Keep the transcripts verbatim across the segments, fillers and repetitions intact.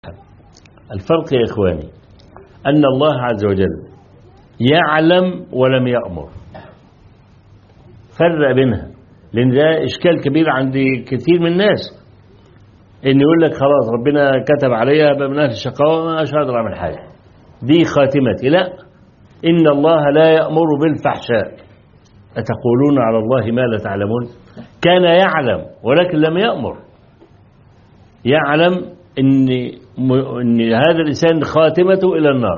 الفرق يا إخواني أن الله عز وجل يعلم ولم يأمر. فرق بينها، لأن ده إشكال كبير عند كثير من الناس، إن يقول لك خلاص ربنا كتب عليها بمناف الشقاوة مش هقدر أعمل حاجة، دي خاتمتي. لا، إن الله لا يأمر بالفحشاء أتقولون على الله ما لا تعلمون. كان يعلم ولكن لم يأمر. يعلم إن إن هذا الإنسان خاتمته إلى النار،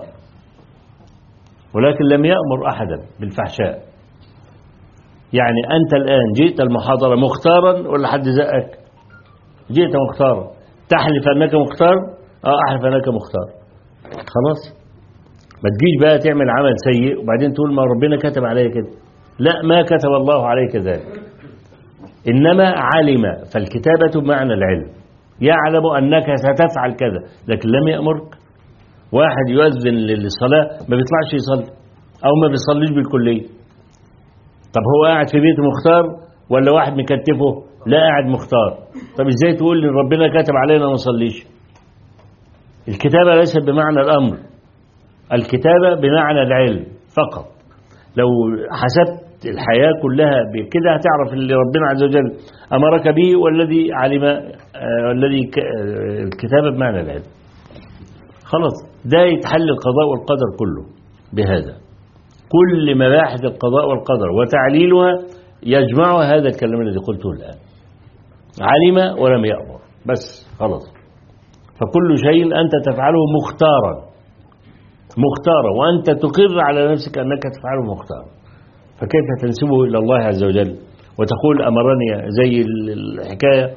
ولكن لم يأمر أحدا بالفحشاء. يعني أنت الآن جئت المحاضرة مختارا ولا حد زقك؟ جئت مختارا. تحلف أنك مختار؟ آه أحلف أنك مختار. خلاص، ما تجيش بقى تعمل عمل سيء وبعدين تقول ما ربنا كتب عليك كده. لا، ما كتب الله عليك ذلك، إنما علم. فالكتابة بمعنى العلم، يعلم أنك ستفعل كذا لكن لم يأمرك. واحد يؤذن للصلاة ما بيطلعش يصلي أو ما بيصليش بالكلية، طب هو قاعد في بيته مختار ولا واحد مكتفه؟ لا، قاعد مختار. طب ازاي تقول لي ربنا كتب علينا ما نصليش؟ الكتابة ليست بمعنى الأمر، الكتابة بمعنى العلم فقط. لو حسبت الحياة كلها بكده هتعرف اللي ربنا عز وجل أمرك به والذي علم، والذي الكتابة بمعنى العلم. خلاص، ده يتحل القضاء والقدر كله بهذا. كل مباحث القضاء والقدر وتعليلها يجمع هذا الكلام الذي قلته الآن. علم ولم يأمر، بس خلاص. فكل شيء أنت تفعله مختارا مختارا وأنت تقر على نفسك أنك تفعله مختارا، فكيف تنسبه إلى الله عز وجل وتقول أمرني؟ زي الحكاية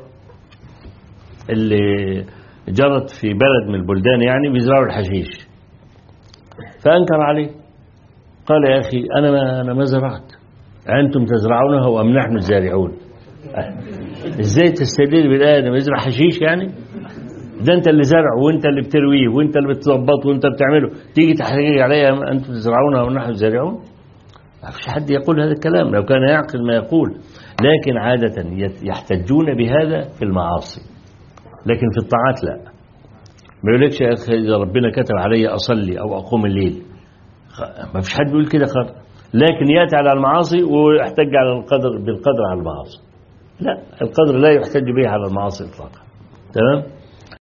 اللي جرت في بلد من البلدان، يعني بيزرعوا الحشيش، فأنكر عليه، قال يا أخي أنا ما, أنا ما زرعت، أنتم تزرعونه أم نحن الزارعون؟ إزاي تستدل بالآية أنا بزرع حشيش؟ يعني ده أنت اللي زرع وأنت اللي بترويه وأنت اللي بتظبطه وأنت بتعمله، تيجي تحتجي عليها أنتم تزرعونه أم نحن الزارعون؟ ما فيش حد يقول هذا الكلام لو كان يعقل ما يقول. لكن عادة يحتجون بهذا في المعاصي، لكن في الطاعات لا. ما يقولكش يا أخي إذا ربنا كتب علي أصلي أو أقوم الليل، ما فيش حد يقول كده خالص. لكن يأتي على المعاصي ويحتج على القدر بالقدر على المعاصي. لا، القدر لا يحتج به على المعاصي إطلاقا. تمام؟